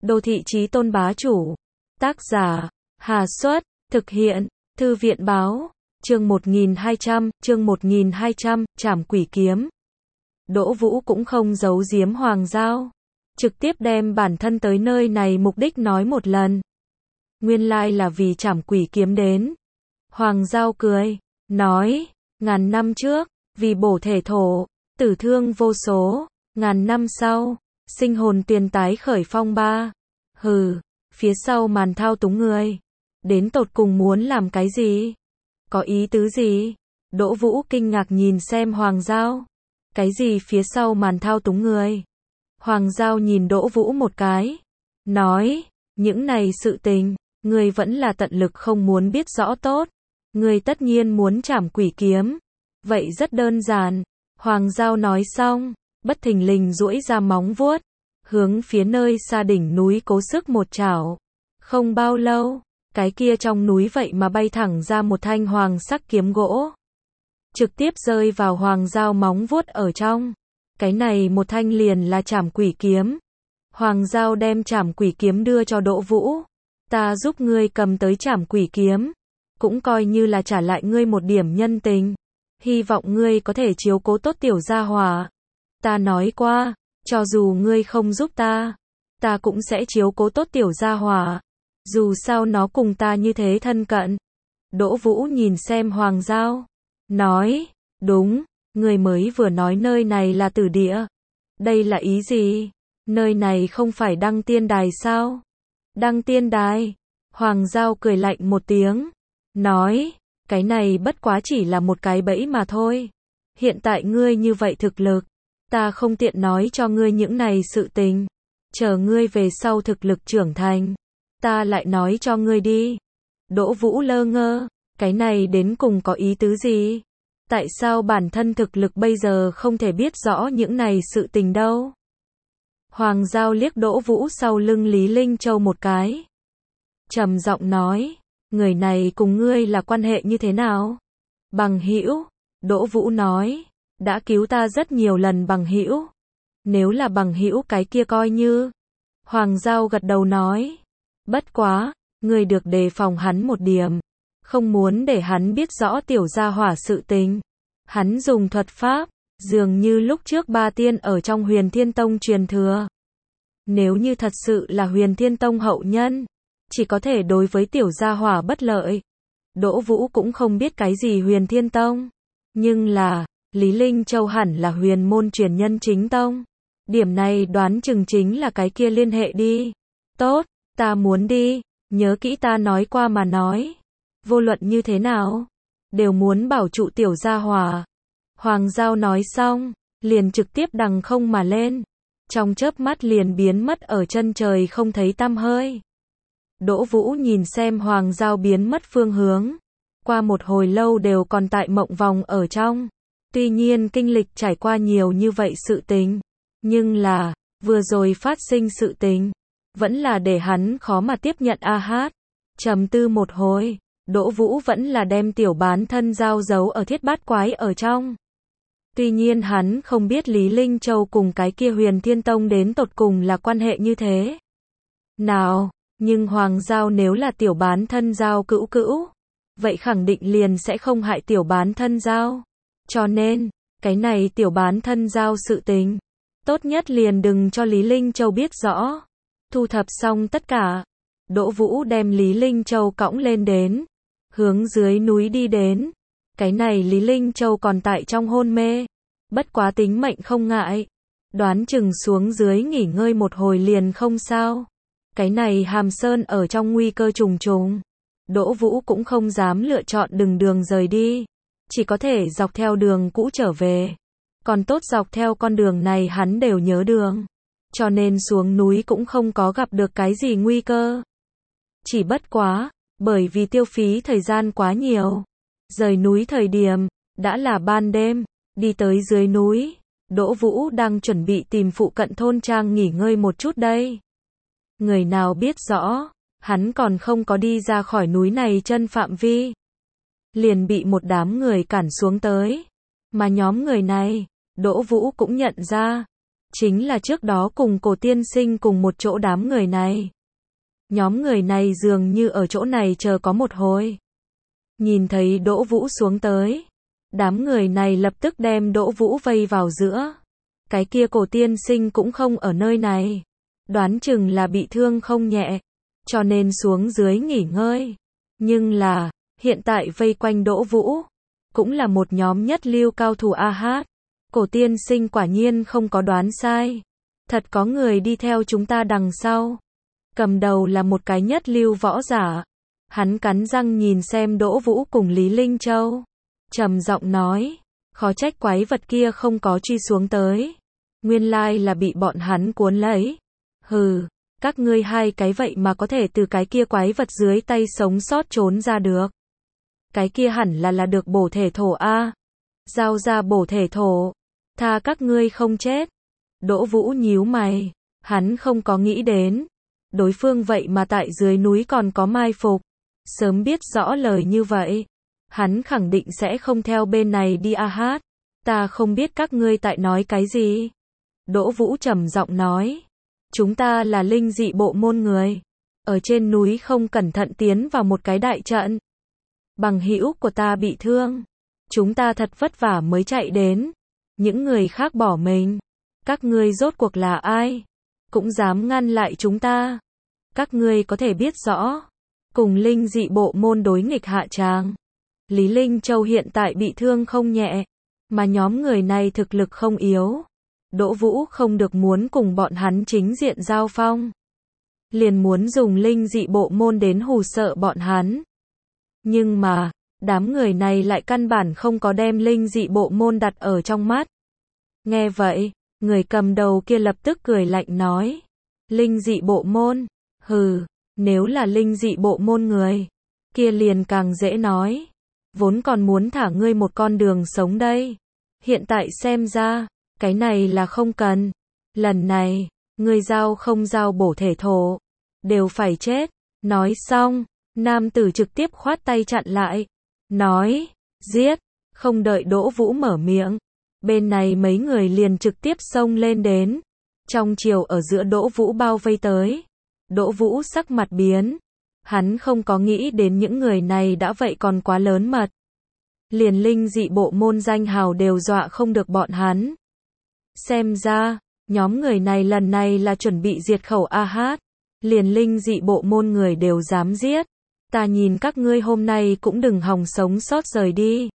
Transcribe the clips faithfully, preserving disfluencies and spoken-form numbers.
Đô thị chí tôn bá chủ. Tác giả, Hà Xuất, thực hiện, Thư viện báo, chương một nghìn hai trăm, chương một nghìn hai trăm, trảm quỷ kiếm. Đỗ Vũ cũng không giấu giếm Hoàng Giao, trực tiếp đem bản thân tới nơi này mục đích nói một lần. Nguyên lai là vì trảm quỷ kiếm đến. Hoàng Giao cười, nói, ngàn năm trước, vì bổ thể thổ, tử thương vô số, ngàn năm sau, sinh hồn tuyền tái khởi phong ba. Hừ, phía sau màn thao túng người, đến tột cùng muốn làm cái gì? Có ý tứ gì? Đỗ Vũ kinh ngạc nhìn xem Hoàng Giao. Cái gì phía sau màn thao túng người? Hoàng Giao nhìn Đỗ Vũ một cái, nói, những này sự tình, ngươi vẫn là tận lực không muốn biết rõ tốt. Ngươi tất nhiên muốn trảm quỷ kiếm. Vậy rất đơn giản. Hoàng Giao nói xong, bất thình lình duỗi ra móng vuốt, hướng phía nơi xa đỉnh núi cố sức một chảo. Không bao lâu, cái kia trong núi vậy mà bay thẳng ra một thanh hoàng sắc kiếm gỗ. Trực tiếp rơi vào Hoàng Giao móng vuốt ở trong. Cái này một thanh liền là trảm quỷ kiếm. Hoàng Giao đem trảm quỷ kiếm đưa cho Đỗ Vũ. Ta giúp ngươi cầm tới trảm quỷ kiếm, cũng coi như là trả lại ngươi một điểm nhân tình. Hy vọng ngươi có thể chiếu cố tốt tiểu gia hỏa. Ta nói qua, cho dù ngươi không giúp ta, ta cũng sẽ chiếu cố tốt tiểu gia hỏa. Dù sao nó cùng ta như thế thân cận. Đỗ Vũ nhìn xem Hoàng Giao, nói, đúng, ngươi mới vừa nói nơi này là tử địa. Đây là ý gì? Nơi này không phải Đăng Tiên Đài sao? Đăng Tiên Đài. Hoàng Giao cười lạnh một tiếng, nói, cái này bất quá chỉ là một cái bẫy mà thôi. Hiện tại ngươi như vậy thực lực, ta không tiện nói cho ngươi những này sự tình. Chờ ngươi về sau thực lực trưởng thành, ta lại nói cho ngươi đi. Đỗ Vũ lơ ngơ, cái này đến cùng có ý tứ gì? Tại sao bản thân thực lực bây giờ không thể biết rõ những này sự tình đâu? Hoàng Giao liếc Đỗ Vũ sau lưng Lý Linh Châu một cái, trầm giọng nói, người này cùng ngươi là quan hệ như thế nào? Bằng hữu. Đỗ Vũ nói, đã cứu ta rất nhiều lần bằng hữu. Nếu là bằng hữu cái kia coi như. Hoàng Giao gật đầu nói, bất quá, ngươi được đề phòng hắn một điểm, không muốn để hắn biết rõ tiểu gia hỏa sự tình. Hắn dùng thuật pháp, dường như lúc trước ba tiên ở trong Huyền Thiên Tông truyền thừa. Nếu như thật sự là Huyền Thiên Tông hậu nhân, chỉ có thể đối với tiểu gia hỏa bất lợi. Đỗ Vũ cũng không biết cái gì Huyền Thiên Tông, nhưng là, Lý Linh Châu hẳn là huyền môn truyền nhân chính tông. Điểm này đoán chừng chính là cái kia liên hệ đi. Tốt, ta muốn đi, nhớ kỹ ta nói qua mà nói. Vô luận như thế nào, đều muốn bảo trụ tiểu gia hỏa. Hoàng Giao nói xong, liền trực tiếp đằng không mà lên. Trong chớp mắt liền biến mất ở chân trời không thấy tăm hơi. Đỗ Vũ nhìn xem Hoàng Giao biến mất phương hướng. Qua một hồi lâu đều còn tại mộng vòng ở trong. Tuy nhiên kinh lịch trải qua nhiều như vậy sự tình. Nhưng là, vừa rồi phát sinh sự tình, vẫn là để hắn khó mà tiếp nhận a hát. Trầm tư một hồi, Đỗ Vũ vẫn là đem tiểu bán thân Giao giấu ở thiết bát quái ở trong. Tuy nhiên hắn không biết Lý Linh Châu cùng cái kia Huyền Thiên Tông đến tột cùng là quan hệ như thế nào, nhưng Hoàng Giao nếu là tiểu bán thân Giao cữu cữu, vậy khẳng định liền sẽ không hại tiểu bán thân Giao. Cho nên, cái này tiểu bán thân Giao sự tình, tốt nhất liền đừng cho Lý Linh Châu biết rõ. Thu thập xong tất cả, Đỗ Vũ đem Lý Linh Châu cõng lên đến, hướng dưới núi đi đến. Cái này Lý Linh Châu còn tại trong hôn mê, bất quá tính mệnh không ngại, đoán chừng xuống dưới nghỉ ngơi một hồi liền không sao. Cái này Hàm Sơn ở trong nguy cơ trùng trùng, Đỗ Vũ cũng không dám lựa chọn đường đường rời đi, chỉ có thể dọc theo đường cũ trở về. Còn tốt dọc theo con đường này hắn đều nhớ đường, cho nên xuống núi cũng không có gặp được cái gì nguy cơ. Chỉ bất quá, bởi vì tiêu phí thời gian quá nhiều, rời núi thời điểm, đã là ban đêm, đi tới dưới núi, Đỗ Vũ đang chuẩn bị tìm phụ cận thôn trang nghỉ ngơi một chút đây. Người nào biết rõ, hắn còn không có đi ra khỏi núi này chân phạm vi, liền bị một đám người cản xuống tới. Mà nhóm người này, Đỗ Vũ cũng nhận ra, chính là trước đó cùng cổ tiên sinh cùng một chỗ đám người này. Nhóm người này dường như ở chỗ này chờ có một hồi. Nhìn thấy Đỗ Vũ xuống tới, đám người này lập tức đem Đỗ Vũ vây vào giữa. Cái kia cổ tiên sinh cũng không ở nơi này, đoán chừng là bị thương không nhẹ, cho nên xuống dưới nghỉ ngơi. Nhưng là, hiện tại vây quanh Đỗ Vũ, cũng là một nhóm nhất lưu cao thủ a hát. Cổ tiên sinh quả nhiên không có đoán sai. Thật có người đi theo chúng ta đằng sau. Cầm đầu là một cái nhất lưu võ giả. Hắn cắn răng nhìn xem Đỗ Vũ cùng Lý Linh Châu. Trầm giọng nói, khó trách quái vật kia không có truy xuống tới. Nguyên lai là bị bọn hắn cuốn lấy. Hừ, các ngươi hai cái vậy mà có thể từ cái kia quái vật dưới tay sống sót trốn ra được. Cái kia hẳn là là được bổ thể thổ a. Giao ra bổ thể thổ, tha các ngươi không chết. Đỗ Vũ nhíu mày, hắn không có nghĩ đến, đối phương vậy mà tại dưới núi còn có mai phục. Sớm biết rõ lời như vậy, hắn khẳng định sẽ không theo bên này đi a hát. Ta không biết các ngươi tại nói cái gì. Đỗ Vũ trầm giọng nói, chúng ta là linh dị bộ môn người, ở trên núi không cẩn thận tiến vào một cái đại trận. Bằng hữu của ta bị thương, chúng ta thật vất vả mới chạy đến, những người khác bỏ mình. Các ngươi rốt cuộc là ai? Cũng dám ngăn lại chúng ta. Các ngươi có thể biết rõ, cùng linh dị bộ môn đối nghịch hạ tràng. Lý Linh Châu hiện tại bị thương không nhẹ, mà nhóm người này thực lực không yếu. Đỗ Vũ không được muốn cùng bọn hắn chính diện giao phong, liền muốn dùng linh dị bộ môn đến hù sợ bọn hắn. Nhưng mà, đám người này lại căn bản không có đem linh dị bộ môn đặt ở trong mắt. Nghe vậy, người cầm đầu kia lập tức cười lạnh nói, linh dị bộ môn, hừ, nếu là linh dị bộ môn người, kia liền càng dễ nói, vốn còn muốn thả ngươi một con đường sống đây. Hiện tại xem ra, cái này là không cần. Lần này, ngươi giao không giao bổ thể thổ, đều phải chết. Nói xong, nam tử trực tiếp khoát tay chặn lại. Nói, giết, không đợi Đỗ Vũ mở miệng. Bên này mấy người liền trực tiếp xông lên đến. Trong chiều ở giữa Đỗ Vũ bao vây tới. Đỗ Vũ sắc mặt biến. Hắn không có nghĩ đến những người này đã vậy còn quá lớn mật. Liền linh dị bộ môn danh hào đều dọa không được bọn hắn. Xem ra, nhóm người này lần này là chuẩn bị diệt khẩu a hát. Liền linh dị bộ môn người đều dám giết. Ta nhìn các ngươi hôm nay cũng đừng hòng sống sót rời đi.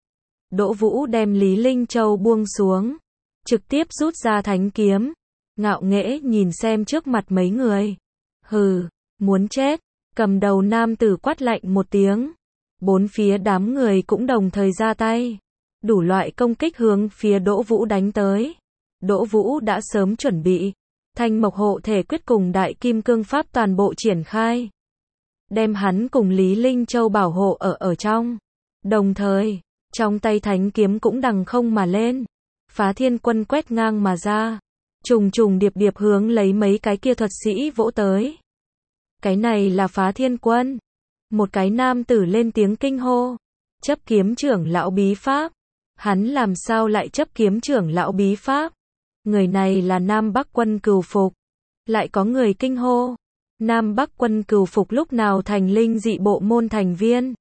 Đỗ Vũ đem Lý Linh Châu buông xuống, trực tiếp rút ra thánh kiếm, ngạo nghễ nhìn xem trước mặt mấy người. Hừ, muốn chết. Cầm đầu nam tử quát lạnh một tiếng. Bốn phía đám người cũng đồng thời ra tay, đủ loại công kích hướng phía Đỗ Vũ đánh tới. Đỗ Vũ đã sớm chuẩn bị, Thanh Mộc Hộ Thể Quyết cùng Đại Kim Cương Pháp toàn bộ triển khai, đem hắn cùng Lý Linh Châu bảo hộ ở ở trong. Đồng thời, trong tay thánh kiếm cũng đằng không mà lên, Phá Thiên Quân quét ngang mà ra, trùng trùng điệp điệp hướng lấy mấy cái kia thuật sĩ vỗ tới. Cái này là Phá Thiên Quân. Một cái nam tử lên tiếng kinh hô. Chấp kiếm trưởng lão bí pháp. Hắn làm sao lại chấp kiếm trưởng lão bí pháp? Người này là Nam Bắc Quân Cừu Phục. Lại có người kinh hô. Nam Bắc Quân Cừu Phục lúc nào thành linh dị bộ môn thành viên?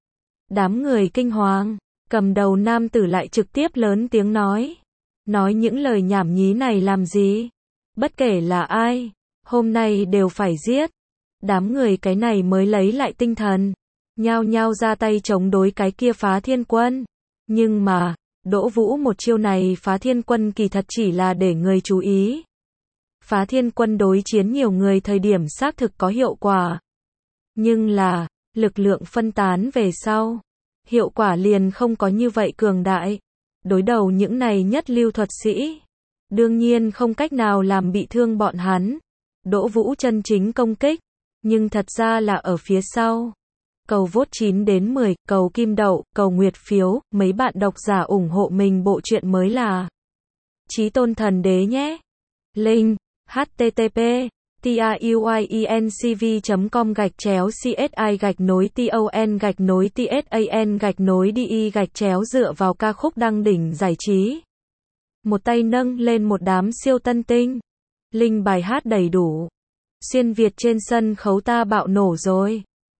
Đám người kinh hoàng. Cầm đầu nam tử lại trực tiếp lớn tiếng nói. Nói những lời nhảm nhí này làm gì? Bất kể là ai, hôm nay đều phải giết. Đám người cái này mới lấy lại tinh thần, nhao nhao ra tay chống đối cái kia Phá Thiên Quân. Nhưng mà, Đỗ Vũ một chiêu này Phá Thiên Quân kỳ thật chỉ là để người chú ý. Phá Thiên Quân đối chiến nhiều người thời điểm xác thực có hiệu quả. Nhưng là, lực lượng phân tán về sau, hiệu quả liền không có như vậy cường đại. Đối đầu những này nhất lưu thuật sĩ, đương nhiên không cách nào làm bị thương bọn hắn. Đỗ Vũ chân chính công kích, nhưng thật ra là ở phía sau. Cầu vote chín đến mười, cầu kim đậu, cầu nguyệt phiếu, mấy bạn độc giả ủng hộ mình bộ truyện mới là Chí Tôn Thần Đế nhé. Link http tuyencv chấm com gạch chéo csi gạch nối ton gạch nối tsan gạch nối đi gạch chéo dựa vào ca khúc đăng đỉnh giải trí. một tay nâng lên một đám siêu tân tinh. Linh bài hát đầy đủ. Xuyên Việt trên sân khấu ta bạo nổ rồi.